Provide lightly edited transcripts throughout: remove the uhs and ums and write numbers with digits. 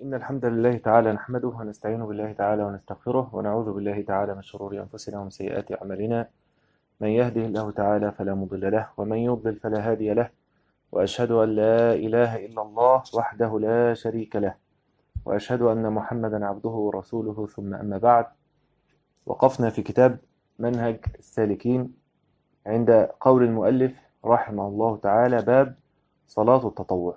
إن الحمد لله تعالى نحمده ونستعين بالله تعالى ونستغفره ونعوذ بالله تعالى من شرور أنفسنا ومن سيئات أعمالنا. من يهده الله تعالى فلا مضل له ومن يضلل فلا هادي له، وأشهد أن لا إله إلا الله وحده لا شريك له، وأشهد أن محمدا عبده ورسوله. ثم أما بعد، وقفنا في كتاب منهج السالكين عند قول المؤلف رحمه الله تعالى: باب صلاة التطوع.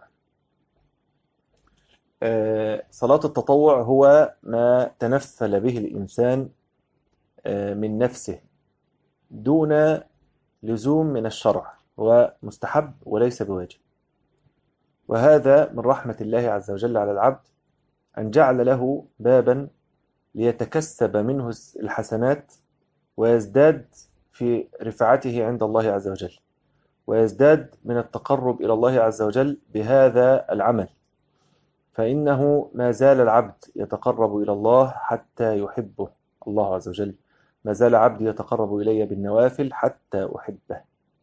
صلاة التطوع هو ما تنفل به الإنسان من نفسه دون لزوم من الشرع، هو مستحب وليس بواجب. وهذا من رحمة الله عز وجل على العبد، أن جعل له بابا ليتكسب منه الحسنات ويزداد في رفعته عند الله عز وجل، ويزداد من التقرب إلى الله عز وجل بهذا العمل. فإنه ما زال العبد يتقرب إلى الله حتى يحبه الله عز وجل، ما زال عبدي يتقرب إلي بالنوافل حتى أحبه.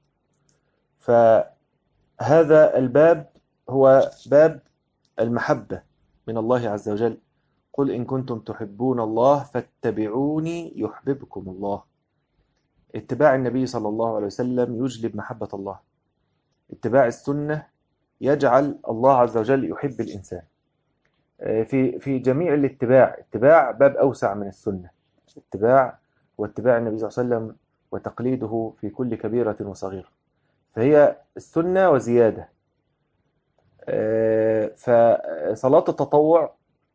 فهذا الباب هو باب المحبة من الله عز وجل. قل إن كنتم تحبون الله فاتبعوني يحببكم الله. اتباع النبي صلى الله عليه وسلم يجلب محبة الله. اتباع السنة يجعل الله عز وجل يحب الإنسان. في جميع الاتباع، اتباع باب أوسع من السنة. اتباع واتباع النبي صلى الله عليه وسلم وتقليده في كل كبيرة وصغيرة، فهي السنة وزيادة. فصلاة التطوع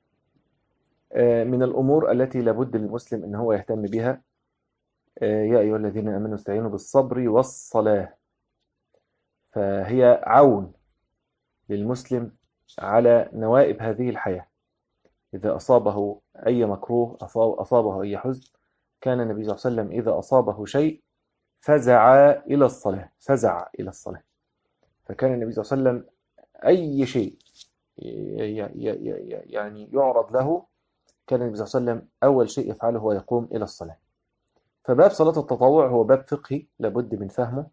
من الأمور التي لابد للمسلم أن هو يهتم بها. يا أيها الذين آمنوا استعينوا بالصبر والصلاة. فهي عون للمسلم على نوائب هذه الحياة. إذا أصابه أي مكروه، أصابه أي حزن، كان النبي صلى الله عليه وسلم إذا أصابه شيء فزع إلى الصلاة، فزع إلى الصلاة. فكان النبي صلى الله عليه وسلم أي شيء يعني يعرض له، كان النبي صلى الله عليه وسلم أول شيء يفعله هو يقوم إلى الصلاة. فباب صلاة التطوع هو باب فقهي لابد من فهمه،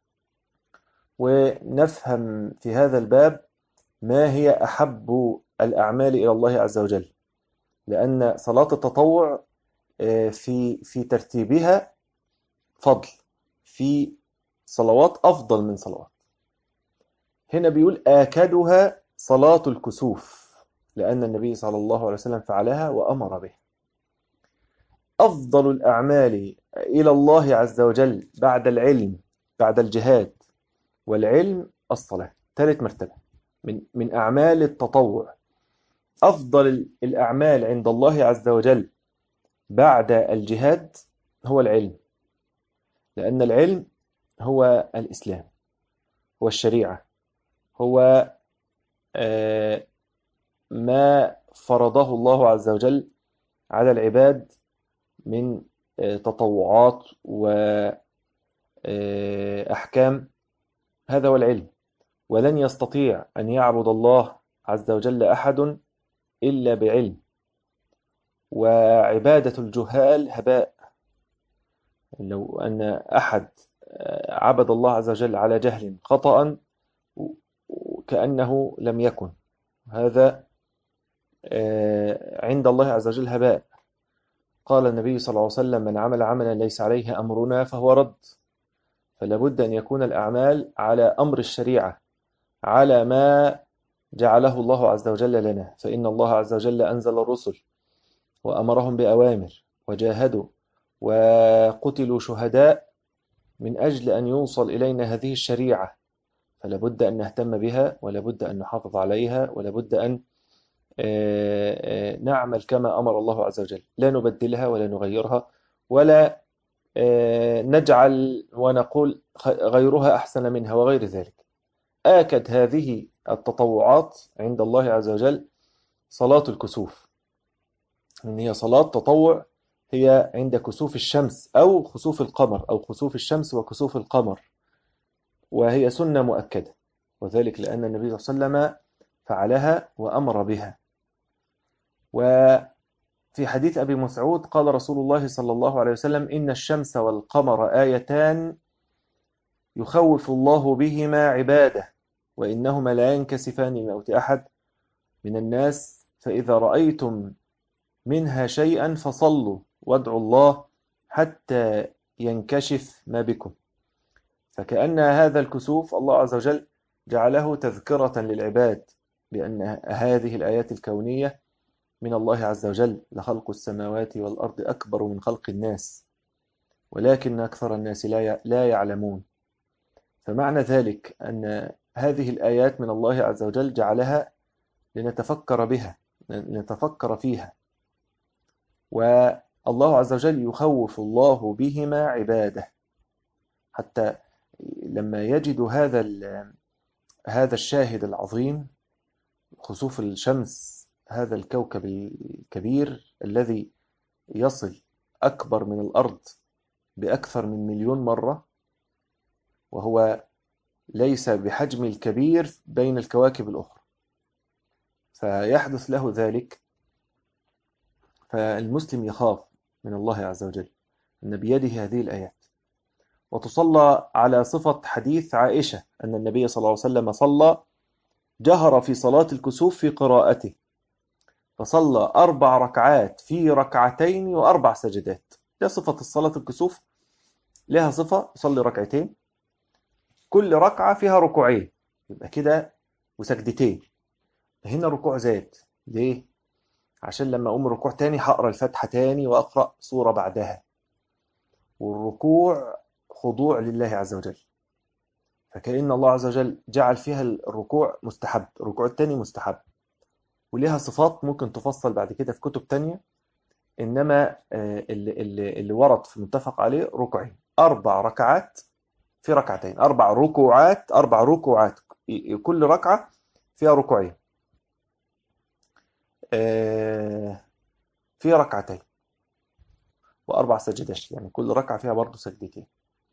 ونفهم في هذا الباب ما هي أحب الأعمال إلى الله عز وجل، لأن صلاة التطوع في ترتيبها فضل، في صلوات أفضل من صلوات. هنا بيقول آكدها صلاة الكسوف، لأن النبي صلى الله عليه وسلم فعلها وأمر به. أفضل الأعمال إلى الله عز وجل بعد العلم، بعد الجهاد والعلم، الصلاة. ثالث مرتبة من أعمال التطوع. أفضل الأعمال عند الله عز وجل بعد الجهاد هو العلم، لأن العلم هو الإسلام، هو الشريعة، هو ما فرضه الله عز وجل على العباد من تطوعات وأحكام. هذا هو العلم. ولن يستطيع أن يعبد الله عز وجل أحد إلا بعلم، وعبادة الجهال هباء. لو أن أحد عبد الله عز وجل على جهل خطأ كأنه لم يكن، هذا عند الله عز وجل هباء. قال النبي صلى الله عليه وسلم: من عمل عملا ليس عليه أمرنا فهو رد. فلا بد أن يكون الأعمال على أمر الشريعة، على ما جعله الله عز وجل لنا. فإن الله عز وجل أنزل الرسل وأمرهم بأوامر، وجاهدوا وقتلوا شهداء من أجل أن يوصل إلينا هذه الشريعة. فلا بد أن نهتم بها، ولا بد أن نحافظ عليها، ولا بد أن نعمل كما أمر الله عز وجل، لا نبدلها ولا نغيرها، ولا نجعل ونقول غيرها أحسن منها وغير ذلك. آكد هذه التطوعات عند الله عز وجل صلاة الكسوف، إن هي صلاة تطوع، هي عند كسوف الشمس أو خسوف القمر، أو خسوف الشمس وكسوف القمر، وهي سنة مؤكدة، وذلك لأن النبي صلى الله عليه وسلم فعلها وأمر بها. وفي حديث أبي مسعود قال رسول الله صلى الله عليه وسلم: إن الشمس والقمر آيتان يخوف الله بهما عباده، وإنهما لا ينكسفان لموت أحد من الناس فإذا رأيتم منها شيئا فصلوا وادعوا الله حتى ينكشف ما بكم. فكأن هذا الكسوف الله عز وجل جعله تذكرة للعباد بأن هذه الآيات الكونية من الله عز وجل، لخلق السماوات والأرض أكبر من خلق الناس ولكن أكثر الناس لا يعلمون. فمعنى ذلك أن هذه الآيات من الله عز وجل جعلها لنتفكر بها، لنتفكر فيها. والله عز وجل يخوف الله بهما عباده، حتى لما يجد هذا الشاهد العظيم، خسوف الشمس، هذا الكوكب الكبير الذي يصل أكبر من الأرض بأكثر من 1,000,000 مرة، وهو ليس بحجم الكبير بين الكواكب الأخرى، فيحدث له ذلك. فالمسلم يخاف من الله عز وجل أن بيده هذه الآيات. وتصلى على صفة حديث عائشة أن النبي صلى الله عليه وسلم صلى، جهر في صلاة الكسوف في قراءته، فصلى 4 ركعات في 2 و4 سجدات. ده صفة الصلاة الكسوف، لها صفة يصلي 2 ركعتين، كل ركعة فيها 2 ركوعين، يبقى كده وسجدتين. هنا ركوع زاد، ليه؟ عشان لما أقوم ركوع تاني هقرأ الفاتحة تاني وأقرأ سورة بعدها. والركوع خضوع لله عز وجل، فكأن الله عز وجل جعل فيها الركوع مستحب، الركوع التاني مستحب، وليها صفات ممكن تفصل بعد كده في كتب تانية. إنما اللي ورد في متفق عليه ركوعين، 4 ركعات في 2 ركعتين، 4 ركوعات، 4 ركوعات، كل ركعة فيها ركوعين في 2 ركعتين و4 سجدات، يعني كل ركعة فيها برضه سجدتين.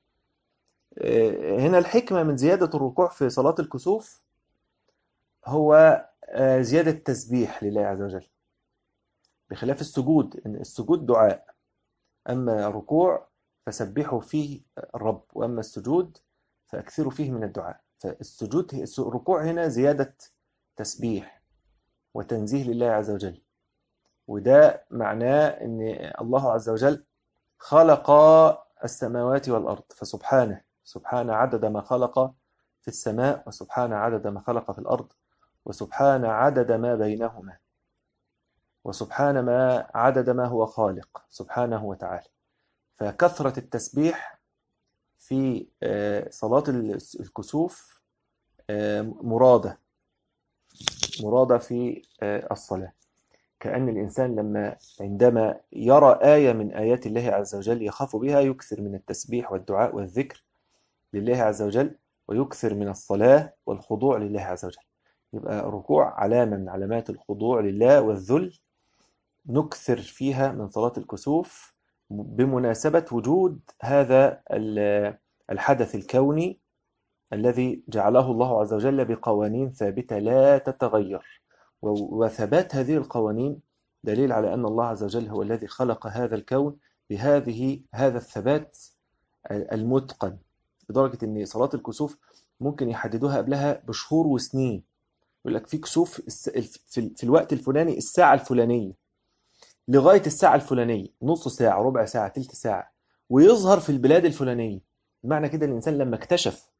هنا الحكمة من زيادة الركوع في صلاة الكسوف هو زيادة تسبيح لله عز وجل، بخلاف السجود، إن السجود دعاء، أما الركوع فسبحوا فيه الرب، وأما السجود فأكثروا فيه من الدعاء. فالسجود، الركوع هنا زيادة تسبيح وتنزيه لله عز وجل، وده معناه أن الله عز وجل خلق السماوات والأرض، فسبحانه، سبحان عدد ما خلق في السماء، وسبحان عدد ما خلق في الأرض، وسبحان عدد ما بينهما، وسبحان ما عدد ما هو خالق سبحانه وتعالى. فكثرة التسبيح في صلاة الكسوف مرادة في الصلاة. كأن الإنسان عندما يرى آية من آيات الله عز وجل يخاف بها، يكثر من التسبيح والدعاء والذكر لله عز وجل، ويكثر من الصلاة والخضوع لله عز وجل. يبقى الركوع علامة من علامات الخضوع لله والذل، نكثر فيها من صلاة الكسوف بمناسبة وجود هذا الحدث الكوني الذي جعله الله عز وجل بقوانين ثابتة لا تتغير. وثبات هذه القوانين دليل على أن الله عز وجل هو الذي خلق هذا الكون هذا الثبات المتقن، لدرجة أن صلاة الكسوف ممكن يحددوها قبلها بشهور وسنين. يقول لك في كسوف في الوقت الفلاني، الساعة الفلانية، لغاية الساعة الفلانية، نص ساعة، ربع ساعة، تلت ساعة، ويظهر في البلاد الفلانية. معنى كده الإنسان لما اكتشف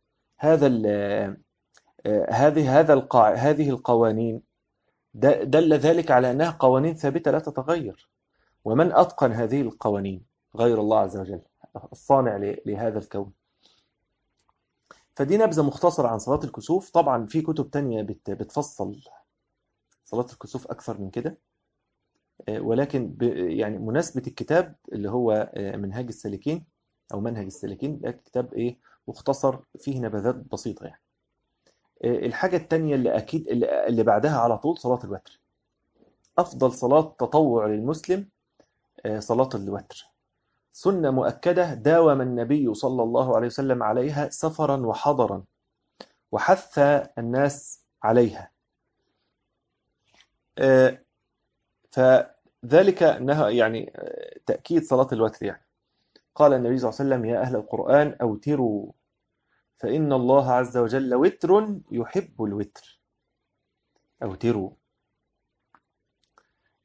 هذه القوانين، دل ذلك على أنها قوانين ثابتة لا تتغير. ومن أتقن هذه القوانين غير الله عز وجل، الصانع لهذا الكون. فدي نبذة مختصرة عن صلاة الكسوف. طبعا في كتب تانية بتفصل صلاة الكسوف أكثر من كده، ولكن يعني مناسبة الكتاب اللي هو منهاج السالكين أو منهج السالكين، ده كتاب مختصر فيه نبذات بسيطة يعني. الحاجة التانية اللي أكيد اللي بعدها على طول صلاة الوتر. أفضل صلاة تطوع للمسلم صلاة الوتر، سنة مؤكدة داوم النبي صلى الله عليه وسلم عليها سفرا وحضرا، وحث الناس عليها. فذلك أنها يعني تأكيد صلاة الوتر. يعني قال النبي صلى الله عليه وسلم: يا أهل القرآن أوتروا فإن الله عز وجل وتر يحب الوتر. أوتروا،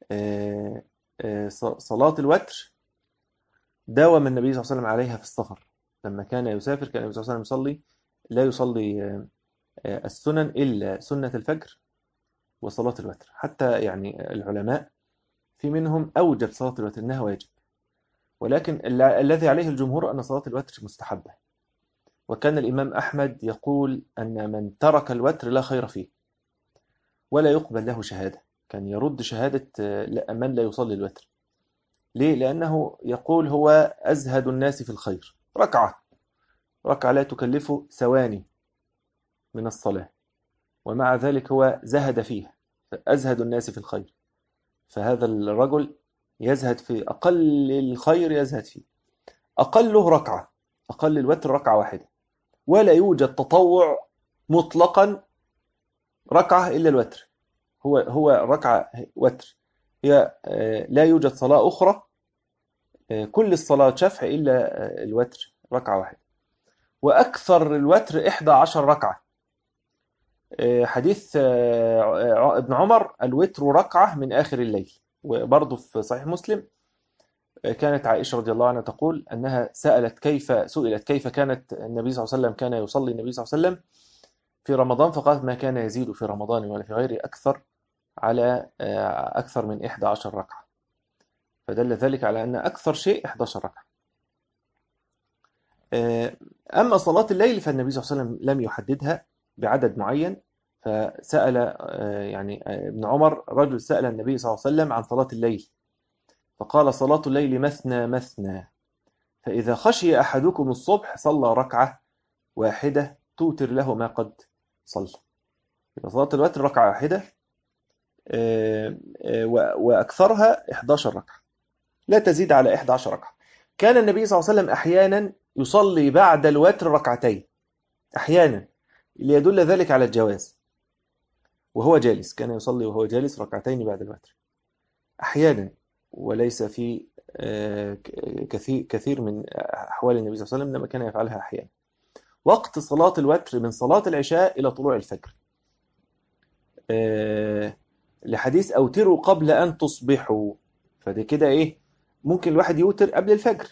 آه، صلاة الوتر داوم النبي صلى الله عليه وسلم عليها في السفر. لما كان يسافر كان النبي صلى الله عليه وسلم يصلي، لا يصلي السنن إلا سنة الفجر وصلاة الوتر. حتى يعني العلماء في منهم أوجب صلاة الوتر إنها واجب، ولكن الذي عليه الجمهور أن صلاة الوتر مستحبة. وكان الإمام أحمد يقول أن من ترك الوتر لا خير فيه ولا يقبل له شهادة. كان يرد شهادة من لا يصلي الوتر. ليه؟ لأنه يقول هو أزهد الناس في الخير. ركعة لا تكلفه ثواني من الصلاة، ومع ذلك هو زهد فيها، أزهد الناس في الخير. فهذا الرجل يزهد في أقل الخير، يزهد فيه. أقله ركعة، أقل الوتر ركعة واحدة، ولا يوجد تطوع مطلقا ركعة إلا الوتر. هو ركعة وتر. هي لا يوجد صلاة أخرى كل الصلاة شفع إلا الوتر ركعة واحدة. وأكثر الوتر 11 ركعة. حديث ابن عمر: الوتر ركعة من آخر الليل. وبرضه في صحيح مسلم كانت عائشة رضي الله عنها تقول أنها سئلت كيف كانت النبي صلى الله عليه وسلم، كان يصلي النبي صلى الله عليه وسلم في رمضان، فقالت: ما كان يزيد في رمضان ولا في غيره أكثر من 11 ركعة. فدل ذلك على أن أكثر شيء 11 ركعة. أما صلاة الليل فالنبي صلى الله عليه وسلم لم يحددها بعدد معين. فسأل يعني ابن عمر، رجل سأل النبي صلى الله عليه وسلم عن صلاة الليل، فقال: صلاة الليل مثنى مثنى، فإذا خشي أحدكم الصبح صلى ركعة واحدة توتر له ما قد صلى. يبقى صلاة الوتر ركعة واحدة، وأكثرها 11 ركعة، لا تزيد على 11 ركعة. كان النبي صلى الله عليه وسلم أحيانا يصلي بعد الوتر ركعتين، أحيانا، ليدل ذلك على الجواز. وهو جالس، كان يصلي وهو جالس ركعتين بعد الوتر أحيانا، وليس في كثير من أحوال النبي صلى الله عليه وسلم، لما كان يفعلها أحيانا. وقت صلاة الوتر من صلاة العشاء إلى طلوع الفجر، لحديث: أوتروا قبل أن تصبحوا. فده كده إيه؟ ممكن الواحد يوتر قبل الفجر.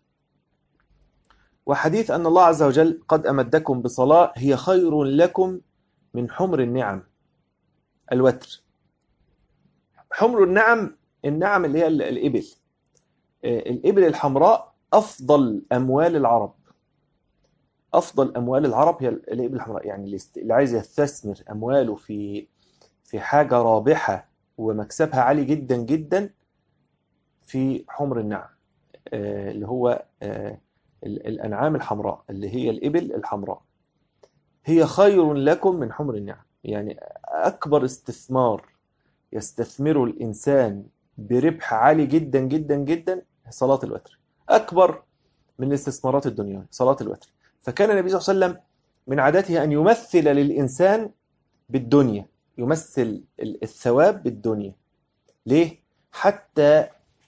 وحديث أن الله عز وجل قد أمدكم بصلاة هي خير لكم من حمر النعم. الوتر حمر النعم، النعم اللي هي الإبل. الإبل الحمراء أفضل أموال العرب. أفضل أموال العرب هي الإبل الحمراء. يعني اللي عايز يستثمر أمواله في حاجة رابحة ومكسبها عالي جدا جدا، في حمر النعم، اللي هو الأنعام الحمراء، اللي هي الإبل الحمراء. هي خير لكم من حمر النعم. يعني أكبر استثمار يستثمره الإنسان بربح عالي جدا جدا جدا صلاة الوتر، أكبر من الاستثمارات الدنيا صلاة الوتر. فكان النبي صلى الله عليه وسلم من عادته أن يمثل للإنسان بالدنيا، يمثل الثواب بالدنيا. ليه؟ حتى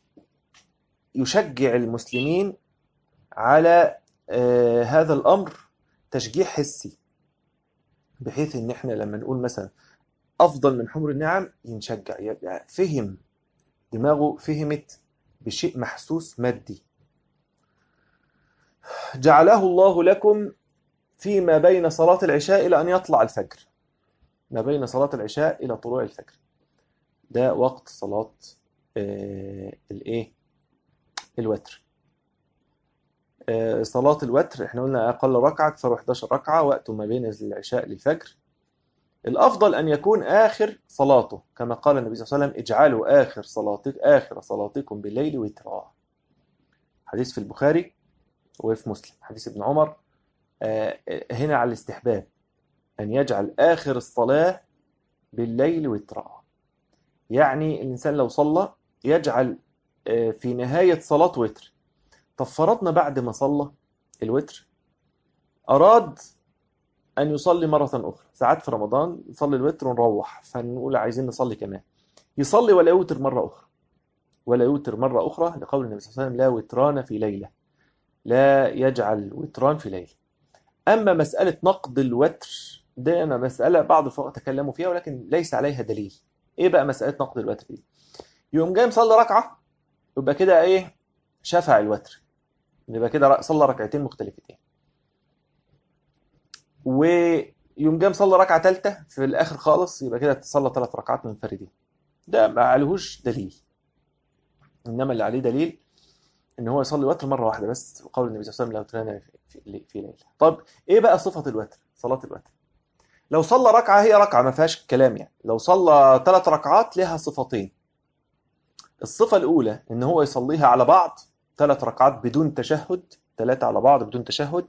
يشجع المسلمين على هذا الأمر تشجيع حسي، بحيث ان احنا لما نقول مثلا افضل من حمر النعم ينشجع، يبقى فهم، دماغه فهمت بشيء محسوس مادي. جعله الله لكم فيما بين صلاة العشاء إلى أن يطلع الفجر. ما بين صلاة العشاء إلى طلوع الفجر ده وقت صلاة الوتر. صلاة الوتر احنا قلنا أقل ركعة، أكثر 11 ركعة، وقت ما بين العشاء للفجر. الأفضل أن يكون آخر صلاته، كما قال النبي صلى الله عليه وسلم: اجعلوا آخر صلاتكم بالليل وترا. حديث في البخاري وفي مسلم، حديث ابن عمر. هنا على الاستحباب أن يجعل آخر الصلاة بالليل وترا. يعني الإنسان لو صلى يجعل في نهاية صلاة وتر. طب فرضنا بعد ما صلى الوتر أراد أن يصلي مرة أخرى. ساعات في رمضان نصلي الوتر ونروح، فنقول عايزين نصلي كمان، يصلي ولا يوتر مرة أخرى، ولا يوتر مرة أخرى، لقول النبي صلى الله عليه وسلم: لا وتران في ليلة، لا يجعل وتران في ليلة. أما مسألة نقض الوتر ده أنا مسألة بعض الفقهاء تكلموا فيها، ولكن ليس عليها دليل. إيه بقى مسألة نقض الوتر دي؟ يقوم جاي مصلي ركعة، يبقى كده إيه؟ شفع الوتر، يبقى كده صلى ركعتين مختلفتين. ويقوم جاي مصلي ركعة ثالثة في الآخر خالص، يبقى كده تصلى 3 ركعات منفردين. ده ما عليهوش دليل، إنما اللي عليه دليل إن هو يصلي وتر مرة واحدة بس، وقول النبي صلى الله عليه وسلم: لا وتران في ليلة. طب إيه بقى صفة الوتر؟ صلاة الوتر لو صلى ركعة هي ركعة ما فيهاش كلام يعني. لو صلى 3 ركعات لها صفتين. الصفة الأولى إن هو يصليها على بعض 3 ركعات بدون تشهد، 3 على بعض بدون تشهد،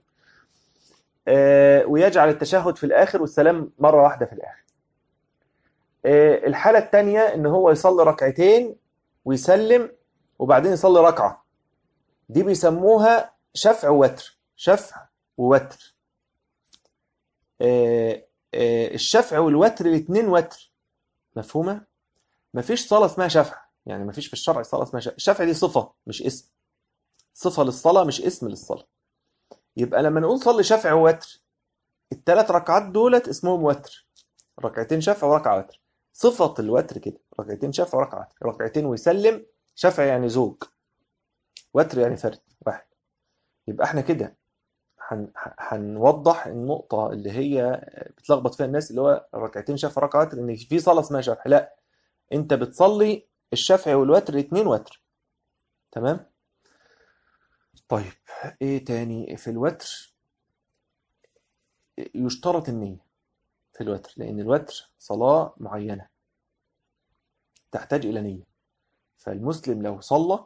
ويجعل التشهد في الآخر والسلام مرة واحدة في الآخر. الحالة الثانية إن هو يصلي ركعتين ويسلم وبعدين يصلي ركعة، دي بيسموها شفع ووتر. شفع ووتر. الشفع والوتر الاثنين وتر، مفهومة؟ مفيش صلاة اسمها شفع، يعني مفيش في الشرع صلاة اسمها شفع. الشفع دي صفة مش اسم، صفة للصلاة مش اسم للصلاة. يبقى لما نقول صلي شفع ووتر، ال3 ركعات دولت اسمهم وتر، ركعتين شفع وركعة وتر. صفة الوتر كده، ركعتين شفع وركعة وتر، ركعتين ويسلم. شفع يعني زوج، وتر يعني فرد واحد. يبقى احنا كده هنوضح النقطة اللي هي بتلخبط فيها الناس، اللي هو ركعتين شفع وركعة وتر، ان في صلاة اسمها شفع. لا، انت بتصلي الشفع والوتر اتنين وتر. تمام. طيب، ايه تاني في الوتر؟ يشترط النية في الوتر، لان الوتر صلاة معينة تحتاج الى نية. فالمسلم لو صلى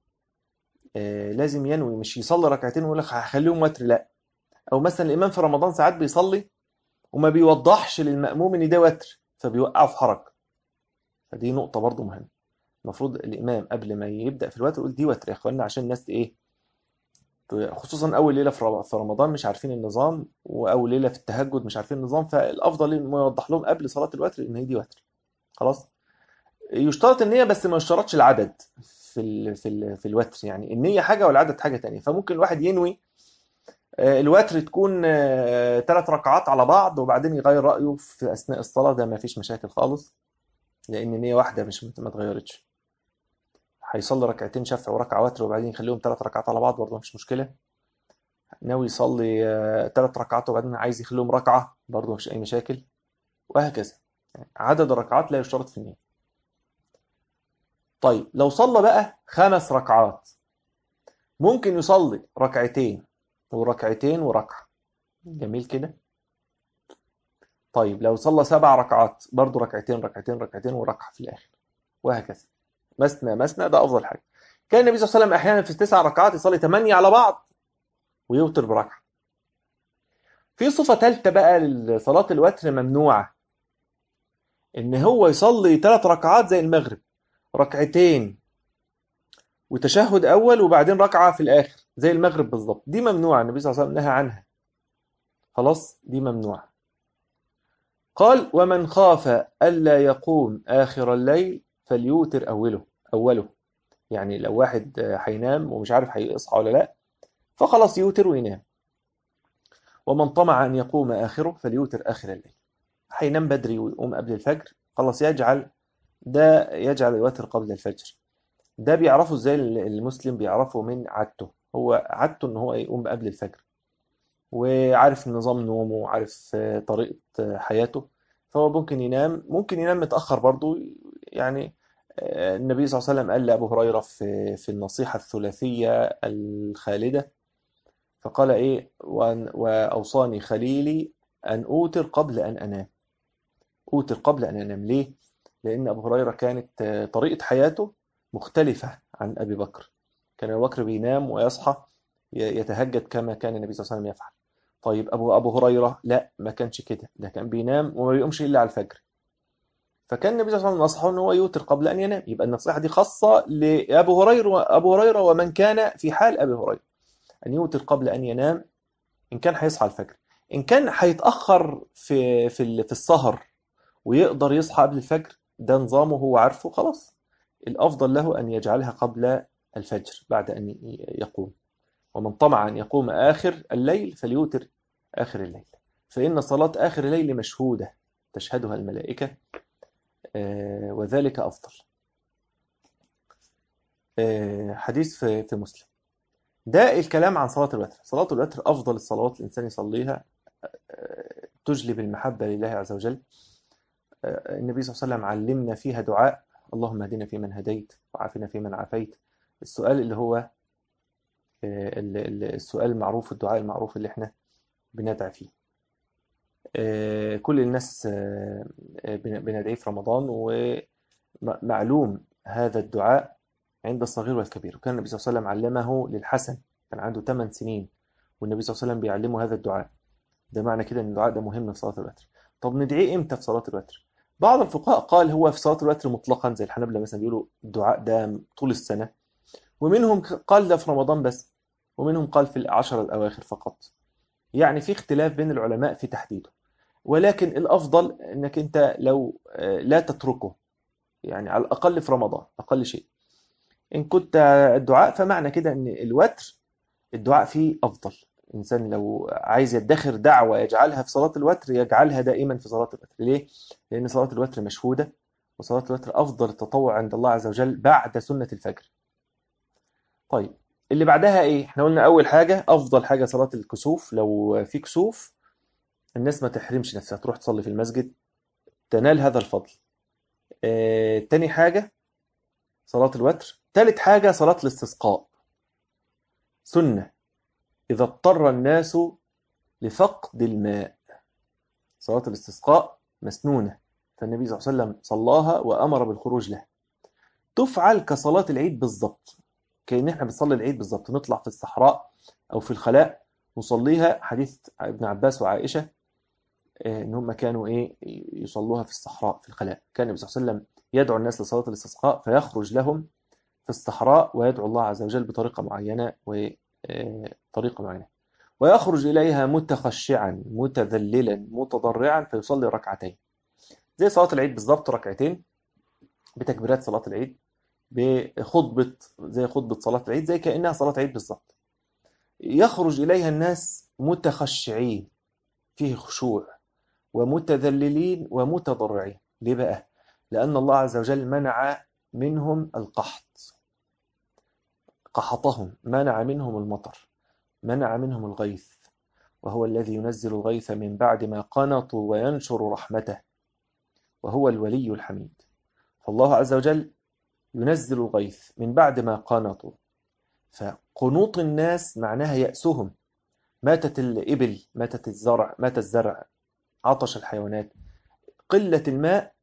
لازم ينوي، مش يصلي ركعتين ويقول لك هخليهم وتر، لا. او مثلا الامام في رمضان ساعات بيصلي وما بيوضحش للمأموم ان ده وتر، فبيوقعه في حرج. فدي نقطة برضو مهمة. المفروض الامام قبل ما يبدأ في الوتر يقول دي وتر يا اخوانا، عشان الناس ايه، خصوصا اول ليلة في رمضان مش عارفين النظام، واول ليلة في التهجد مش عارفين النظام، فالافضل انه يوضح لهم قبل صلاة الوتر ان هي دي وتر. خلاص. يشترط النية بس ما يشترطش العدد في الوتر، يعني النية حاجة والعدد حاجة تانية. فممكن الواحد ينوي الوتر تكون 3 ركعات على بعض وبعدين يغير رأيه في أثناء الصلاة، ده ما فيش مشاكل خالص، لأن نية واحدة مش ما اتغيرتش. هيصلي ركعتين شفع وركعة وتر وبعدين يخليهم 3 ركعات على بعض، برضه مفيش مشكلة. ناوي يصلي 3 ركعات وبعدين عايز يخليهم ركعة، برضه مفيش أي مشاكل، وهكذا. يعني عدد الركعات لا يشترط في النية. طيب لو صلى بقى 5 ركعات، ممكن يصلي ركعتين وركعتين وركعة. جميل كده. طيب لو صلى 7 ركعات، برضه ركعتين ركعتين ركعتين وركعة في الآخر، وهكذا. مثنى مثنى، ده أفضل حاجة. كان النبي صلى الله عليه وسلم أحيانا في ال9 ركعات يصلي 8 على بعض ويوتر بركعة. في صفة ثالثة بقى لصلاة الوتر ممنوعة، إن هو يصلي 3 ركعات زي المغرب، ركعتين وتشهد أول وبعدين ركعة في الآخر زي المغرب بالظبط. دي ممنوعة، النبي صلى الله عليه وسلم نهى عنها. خلاص، دي ممنوعة. قال: ومن خاف ألا يقوم آخر الليل فليوتر أوله. يعني لو واحد هينام ومش عارف هيصحى ولا لا، فخلاص يوتر وينام. ومن طمع أن يقوم آخره فليوتر آخر الليل. هينام بدري ويقوم قبل الفجر، خلاص يجعل يوتر قبل الفجر. ده بيعرفه ازاي المسلم؟ بيعرفه من عادته. هو عادته ان هو يقوم قبل الفجر، وعارف نظام نومه وعارف طريقة حياته، فهو ممكن ينام متأخر برضو يعني. النبي صلى الله عليه وسلم قال لأبو هريرة في النصيحة الثلاثية الخالدة، فقال إيه: وأوصاني خليلي أن أوتر قبل أن أنام. أوتر قبل أن أنام ليه؟ لأن أبو هريرة كانت طريقة حياته مختلفة عن أبي بكر. كان أبو بكر بينام ويصحى يتهجد كما كان النبي صلى الله عليه وسلم يفعل. طيب أبو هريرة لا، ما كانش كده، ده كان بينام وما بيقومش إلا على الفجر. فكان النبي صلى الله عليه وسلم نصحه ان هو يوتر قبل ان ينام. يبقى النصيحه دي خاصه لابو هريره ومن كان في حال ابي هريره، ان يوتر قبل ان ينام ان كان هيصحى الفجر. ان كان هيتاخر في السهر ويقدر يصحى قبل الفجر، ده نظامه هو عارفه، خلاص الافضل له ان يجعلها قبل الفجر بعد ان يقوم. ومن طمع ان يقوم اخر الليل فليوتر اخر الليل، فان صلاه اخر الليل مشهوده تشهدها الملائكه، وذلك أفضل. حديث في مسلم. ده الكلام عن صلاة الوتر. صلاة الوتر أفضل الصلوات الإنسان يصليها، تجلب المحبة لله عز وجل. النبي صلى الله عليه وسلم علمنا فيها دعاء: اللهم اهدنا فيمن هديت وعافنا فيمن عافيت. السؤال اللي هو السؤال المعروف، الدعاء المعروف اللي احنا بندعي فيه. كل الناس بندعيه في رمضان، ومعلوم هذا الدعاء عند الصغير والكبير. وكان النبي صلى الله عليه وسلم علمه للحسن، كان عنده 8 سنين والنبي صلى الله عليه وسلم بيعلمه هذا الدعاء. ده معنى كده ان الدعاء ده مهم في صلاة الوتر. طب ندعيه امتى في صلاة الوتر؟ بعض الفقهاء قال هو في صلاة الوتر مطلقا، زي الحنابلة مثلا بيقولوا الدعاء ده طول السنة، ومنهم قال ده في رمضان بس، ومنهم قال في العشر الأواخر فقط. يعني في اختلاف بين العلماء في تحديده، ولكن الأفضل انك انت لو لا تتركه، يعني على الأقل في رمضان أقل شيء. إن كنت الدعاء فمعنى كده ان الوتر الدعاء فيه أفضل. الإنسان لو عايز يدخر دعوة يجعلها في صلاة الوتر يجعلها دائما في صلاة الوتر. ليه؟ لأن صلاة الوتر مشهودة، وصلاة الوتر أفضل التطوع عند الله عز وجل بعد سنة الفجر. طيب، اللي بعدها إيه؟ إحنا قلنا أول حاجة أفضل حاجة صلاة الكسوف. لو في كسوف الناس ما تحرمش نفسها، تروح تصلي في المسجد تنال هذا الفضل. تاني حاجة صلاة الوتر. تالت حاجة صلاة الاستسقاء، سنة إذا اضطر الناس لفقد الماء. صلاة الاستسقاء مسنونة، فالنبي صلى الله عليه وسلم صلاها وأمر بالخروج لها. تفعل كصلاة العيد بالضبط، كأن احنا بنصلي العيد بالضبط، نطلع في الصحراء أو في الخلاء نصليها. حديث ابن عباس وعائشة إن هم كانوا يصلوها في الصحراء في الخلاء. كان النبي صلى الله عليه وسلم يدعو الناس لصلاة الاستسقاء فيخرج لهم في الصحراء ويدعو الله عز وجل بطريقة معينة وطريقة معينة، ويخرج إليها متخشعا متذللا متضرعا فيصلي ركعتين زي صلاة العيد بالضبط، ركعتين بتكبيرات صلاة العيد، بخطبة زي خطبة صلاة العيد، زي كأنها صلاة عيد بالضبط. يخرج إليها الناس متخشعين، فيه خشوع، ومتذللين ومتضرعين. ليه بقى؟ لأن الله عز وجل منع منهم القحط، قحطهم، منع منهم المطر، منع منهم الغيث، وهو الذي ينزل الغيث من بعد ما قنطوا وينشر رحمته، وهو الولي الحميد. فالله عز وجل ينزل الغيث من بعد ما قنطوا. فقنوط الناس معناها يأسهم، ماتت الإبل، ماتت الزرع، مات الزرع، عطش الحيوانات، قلة الماء،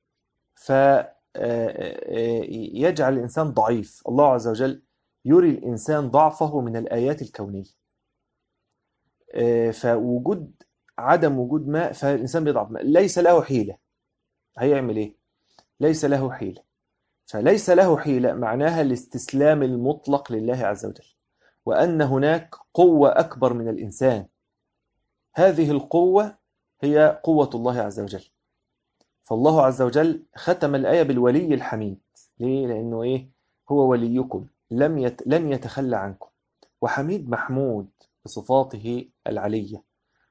فيجعل الإنسان ضعيف. الله عز وجل يري الإنسان ضعفه من الآيات الكونية. فوجود عدم وجود ماء فالإنسان بيضعف، ليس له حيلة. هيعمل إيه؟ ليس له حيلة. فليس له حيلة معناها الاستسلام المطلق لله عز وجل، وأن هناك قوة أكبر من الإنسان. هذه القوة هي قوة الله عز وجل. فالله عز وجل ختم الآية بالولي الحميد. ليه؟ لأنه هو وليكم، لن يتخلى عنكم، وحميد محمود بصفاته العلية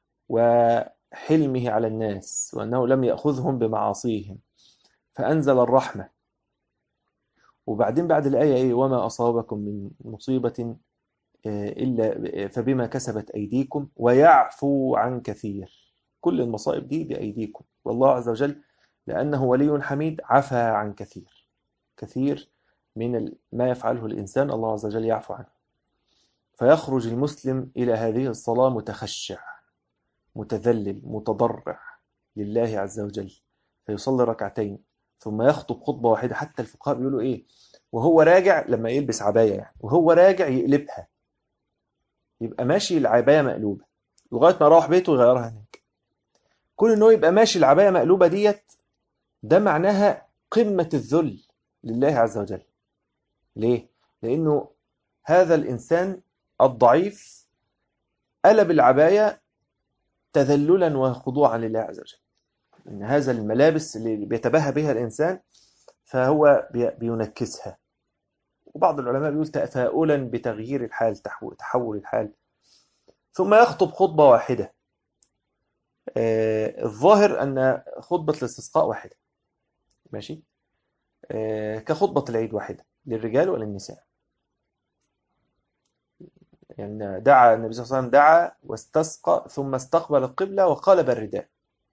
وحلمه على الناس، وأنه لم يأخذهم بمعاصيهم فأنزل الرحمة. وبعدين بعد الآية وما أصابكم من مصيبة إلا فبما كسبت أيديكم ويعفو عن كثير. كل المصائب دي بأيديكم، والله عز وجل لأنه ولي حميد عفى عن كثير. كثير من ما يفعله الإنسان الله عز وجل يعفو عنه. فيخرج المسلم إلى هذه الصلاة متخشع متذلل متضرع لله عز وجل، فيصلي ركعتين ثم يخطب خطبة واحدة. حتى الفقهاء بيقولوا وهو راجع، لما يلبس عباية يعني وهو راجع يقلبها، يبقى ماشي العباية مقلوبة لغاية ما يروح بيته ويغيرها هناك. كل انه يبقى ماشي العباية مقلوبة ديت، ده معناها قمة الذل لله عز وجل. ليه؟ لأنه هذا الإنسان الضعيف قلب العباية تذللا وخضوعا لله عز وجل. إن هذا الملابس اللي بيتباهى بها الإنسان فهو بينكسها. وبعض العلماء بيقول تفاؤلا بتغيير الحال، تحول الحال. ثم يخطب خطبة واحدة. الظاهر أن خطبة الاستسقاء واحدة، ماشي. كخطبة العيد واحدة للرجال وللنساء. يعني دعا النبي صلى الله عليه وسلم، دعا واستسقى ثم استقبل القبلة وقلب الرداء،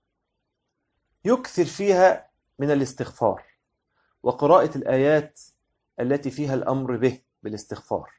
يكثر فيها من الاستغفار وقراءة الآيات التي فيها الأمر به بالاستغفار.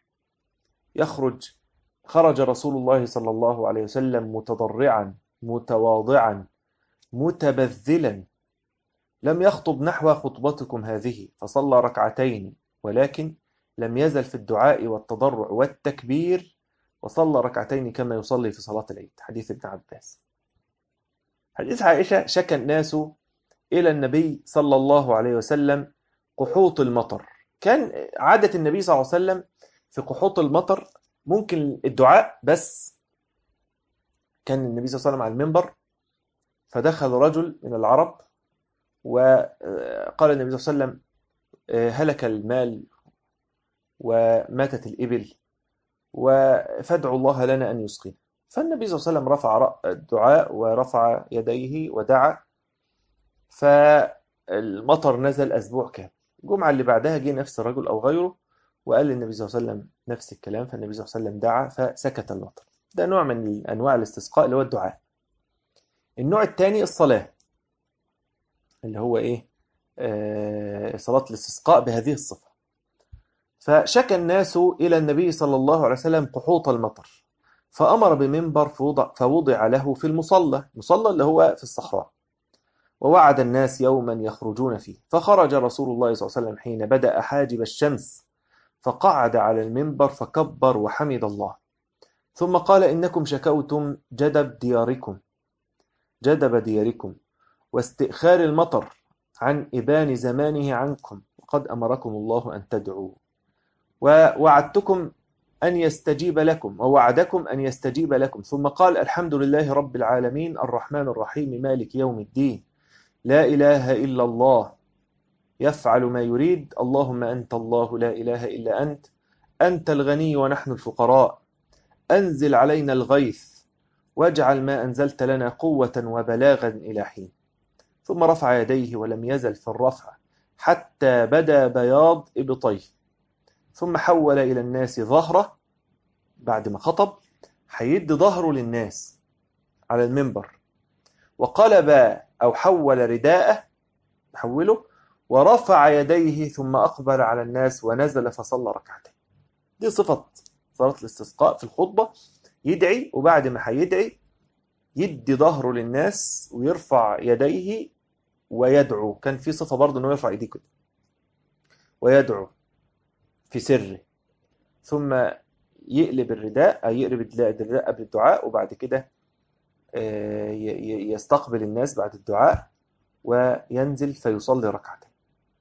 خرج رسول الله صلى الله عليه وسلم متضرعا متواضعا متبذلا، لم يخطب نحو خطبتكم هذه فصلى ركعتين، ولكن لم يزل في الدعاء والتضرع والتكبير، وصلى ركعتين كما يصلي في صلاة العيد. حديث ابن عباس. حديث عائشة: شكى الناس إلى النبي صلى الله عليه وسلم قحوط المطر. كان عادة النبي صلى الله عليه وسلم في قحوط المطر ممكن الدعاء بس. كان النبي صلى الله عليه وسلم على المنبر، فدخل رجل من العرب وقال النبي صلى الله عليه وسلم: هلك المال وماتت الإبل فادعوا الله لنا أن يسقينا. فالنبي صلى الله عليه وسلم رفع الدعاء ورفع يديه ودعا، فالمطر نزل أسبوع كامل. الجمعة اللي بعدها جه نفس الرجل أو غيره وقال للنبي صلى الله عليه وسلم نفس الكلام، فالنبي صلى الله عليه وسلم دعا فسكت المطر. ده نوع من أنواع الاستسقاء اللي هو الدعاء. النوع الثاني الصلاة، اللي هو إيه؟ صلاة الاستسقاء بهذه الصفة. فشكى الناس إلى النبي صلى الله عليه وسلم قحوط المطر، فأمر بمنبر فوضع له في المصلى اللي هو في الصحراء، ووعد الناس يوما يخرجون فيه. فخرج رسول الله صلى الله عليه وسلم حين بدأ حاجب الشمس، فقعد على المنبر فكبر وحمد الله، ثم قال: إنكم شكوتم جدب دياركم واستئخار المطر عن إبان زمانه عنكم، وقد أمركم الله أن تدعوا، ووعدكم أن يستجيب لكم، ووعدكم أن يستجيب لكم. ثم قال: الحمد لله رب العالمين الرحمن الرحيم مالك يوم الدين، لا إله إلا الله يفعل ما يريد، اللهم أنت الله لا إله إلا أنت، أنت الغني ونحن الفقراء، أنزل علينا الغيث واجعل ما أنزلت لنا قوة وبلاغا إلى حين. ثم رفع يديه ولم يزل في الرفع حتى بدا بياض إبطيه، ثم حول إلى الناس ظهره. بعد ما خطب هيدي ظهره للناس على المنبر، وقلب أو حول رداءه، حوله ورفع يديه ثم أقبل على الناس ونزل فصلى ركعتين. دي صفة صلاة الاستسقاء في الخطبة. يدعي، وبعد ما هيدعي يدي ظهره للناس ويرفع يديه ويدعو. كان في صفة برضه انه يرفع ايديه كده ويدعو في سره، ثم يقلب الرداء، يقلب الرداء قبل الدعاء، وبعد كده يستقبل الناس بعد الدعاء وينزل فيصلي ركعتين.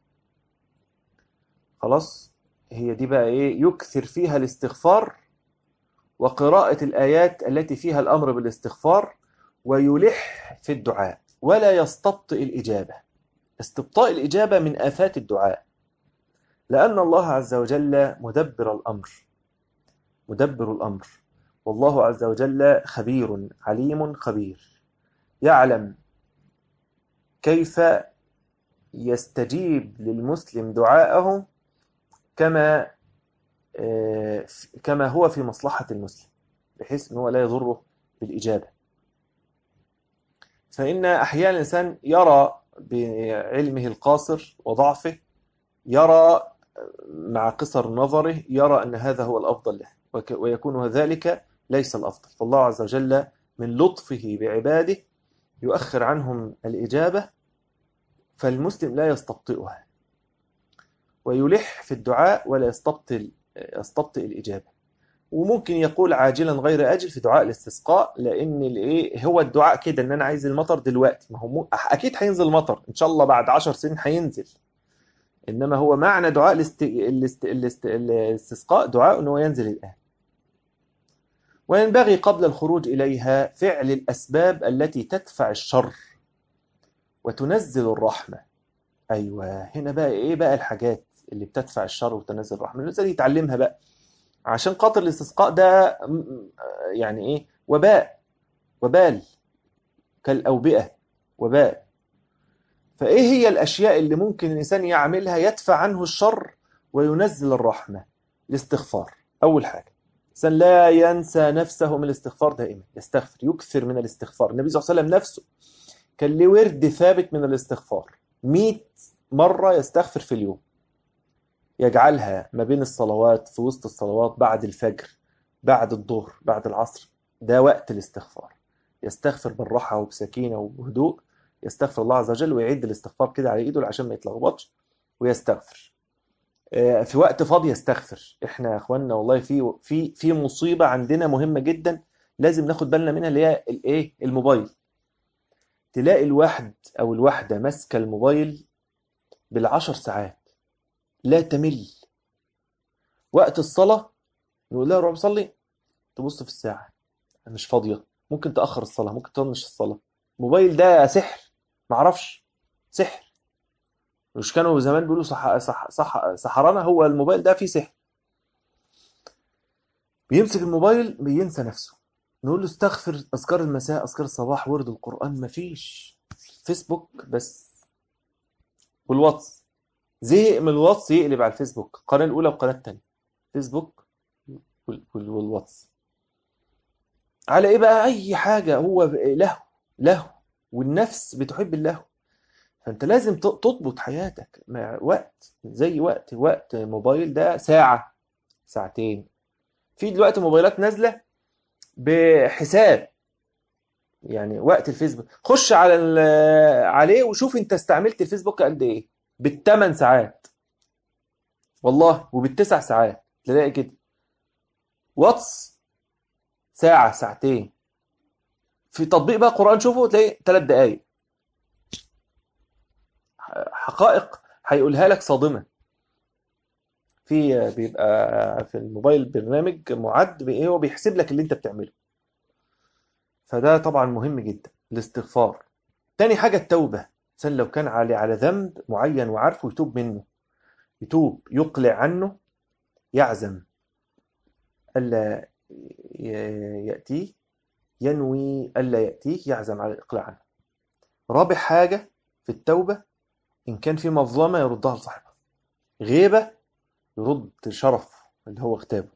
خلاص، هي دي بقى ايه؟ يكثر فيها الاستغفار وقراءة الآيات التي فيها الأمر بالاستغفار، ويلح في الدعاء ولا يستبطئ الإجابة. استبطاء الإجابة من آفات الدعاء، لأن الله عز وجل مدبر الأمر، والله عز وجل خبير عليم خبير، يعلم كيف يستجيب للمسلم دعاءه كما هو في مصلحة المسلم، بحيث أنه لا يضره بالإجابة. فإن أحيانا الإنسان يرى بعلمه القاصر وضعفه، يرى مع قصر نظره، يرى أن هذا هو الأفضل له، ويكون ذلك ليس الأفضل. فالله عز وجل من لطفه بعباده يؤخر عنهم الإجابة، فالمسلم لا يستبطئها، ويلح في الدعاء ولا يستبطئ الإجابة. وممكن يقول عاجلا غير آجل في دعاء الاستسقاء، لأن هو الدعاء كده إن أنا عايز المطر دلوقتي. ما هو أكيد هينزل المطر إن شاء الله، بعد 10 سنين هينزل. إنما هو معنى دعاء الاستسقاء دعاء أنه ينزل الآن. وينبغي قبل الخروج إليها فعل الأسباب التي تدفع الشر وتنزل الرحمة. أيوة، هنا بقى إيه بقى الحاجات اللي بتدفع الشر وتنزل الرحمة؟ الإنسان يتعلمها بقى، عشان خاطر الاستسقاء ده يعني إيه؟ وبال كالأوبئة، وباء. فإيه هي الأشياء اللي ممكن الإنسان يعملها يدفع عنه الشر وينزل الرحمة؟ الاستغفار أول حاجة. الإنسان لا ينسى نفسه من الاستغفار دائما، يستغفر، يكثر من الاستغفار. النبي صلى الله عليه وسلم نفسه كان له ورد ثابت من الاستغفار، 100 مرة يستغفر في اليوم، يجعلها ما بين الصلوات، في وسط الصلوات، بعد الفجر، بعد الظهر، بعد العصر. ده وقت الاستغفار، يستغفر بالراحة وبسكينة وبهدوء، يستغفر الله عز وجل ويعد الاستغفار كده على ايده عشان ما يتلخبطش ويستغفر. في وقت فاضي يستغفر. احنا يا اخواننا والله في مصيبة عندنا مهمة جدا لازم ناخد بالنا منها، اللي هي الايه؟ الموبايل. تلاقي الواحد او الواحدة ماسكة الموبايل بالعشر ساعات لا تمل. وقت الصلاة نقول لها روح صلي، تبص في الساعة مش فاضية، ممكن تأخر الصلاة، ممكن تطنش الصلاة. الموبايل ده سحر، معرفش، سحر. مش كانوا زمان بيقولوا سحرانة؟ هو الموبايل ده فيه سحر. بيمسك الموبايل بينسى نفسه. نقول له استغفر، أذكار المساء، أذكار الصباح، ورد القرآن، مفيش. فيسبوك بس والواتس. زهق من الواتس يقلب على الفيسبوك، القناة الأولى والقناة التانية، فيسبوك والواتس. على إيه بقى؟ أي حاجة، هو له، والنفس بتحب اللهو. فأنت لازم تضبط حياتك مع وقت، زي وقت موبايل ده ساعة، ساعتين. في دلوقتي موبايلات نازلة بحساب، يعني وقت الفيسبوك خش عليه وشوف انت استعملت الفيسبوك قد ايه، بالثمان ساعات والله، وبالتسع ساعات تلاقي كده. واتس ساعة، ساعتين. في تطبيق بقى قرآن شوفه تلاقي 3 دقايق. حقائق هيقولها لك صادمة. بيبقى في الموبايل برنامج معد بايه، هو بيحسب لك اللي انت بتعمله. فده طبعا مهم جدا الاستغفار. تاني حاجة التوبة. الإنسان لو كان على ذنب معين وعارفه يتوب منه، يتوب، يقلع عنه، يعزم ألا يأتيه، ينوي ألا يأتيه، يعزم على الإقلاع عنه. رابع حاجة في التوبة، إن كان في مظلمة يردها لصاحبها، غيبة يرد شرف اللي هو اغتابه،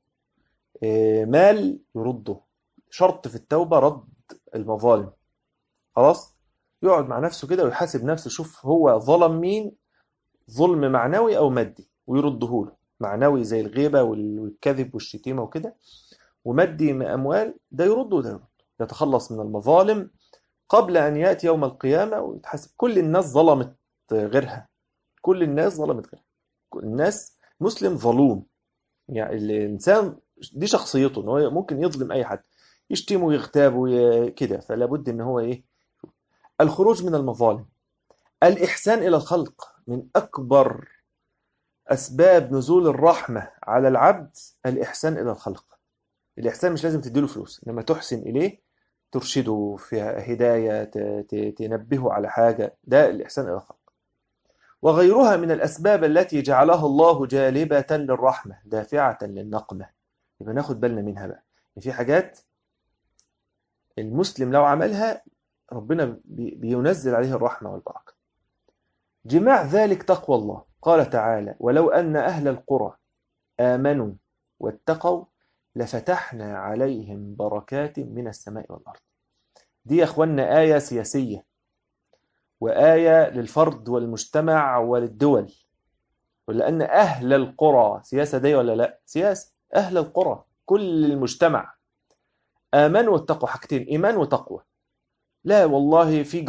مال يرده. شرط في التوبة رد المظالم. خلاص، يقعد مع نفسه كده ويحاسب نفسه، شوف هو ظلم مين، ظلم معنوي أو مادي، ويرده له. معنوي زي الغيبة والكذب والشتيمة وكده، ومادي من أموال، ده يرده وده يرده. يتخلص من المظالم قبل أن يأتي يوم القيامة ويتحاسب. كل الناس ظلمت غيرها، كل الناس ظلمت غيرها. كل الناس، مسلم ظلوم، يعني الإنسان دي شخصيته، إن هو ممكن يظلم أي حد، يشتمه ويغتابه كده. فلا بد إن هو إيه؟ الخروج من المظالم. الإحسان إلى الخلق. من أكبر أسباب نزول الرحمة على العبد الإحسان إلى الخلق. الإحسان مش لازم تديله فلوس، إنما تحسن إليه، ترشده في هداية، تنبهه على حاجة، ده الإحسان إلى الخلق. وغيرها من الأسباب التي جعلها الله جالبة للرحمة دافعة للنقمة. يبقى ناخد بالنا منها بقى، إن في حاجات المسلم لو عملها ربنا بينزل عليه الرحمة والبركة. جماع ذلك تقوى الله. قال تعالى: ولو أن أهل القرى آمنوا واتقوا لفتحنا عليهم بركات من السماء والأرض. دي يا أخوانا آية سياسية، وآية للفرد والمجتمع وللدول. ولأن أهل القرى، سياسة دي ولا لا؟ سياسة. أهل القرى كل المجتمع آمنوا واتقوا، حاجتين، إيمان وتقوى. لا والله، في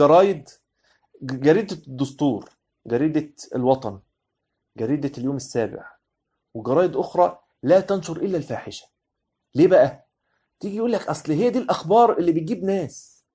جريدة الدستور، جريدة الوطن، جريدة اليوم السابع، وجرائد أخرى لا تنشر إلا الفاحشة. ليه بقى؟ تيجي يقول لك أصل هي دي الأخبار اللي بتجيب ناس.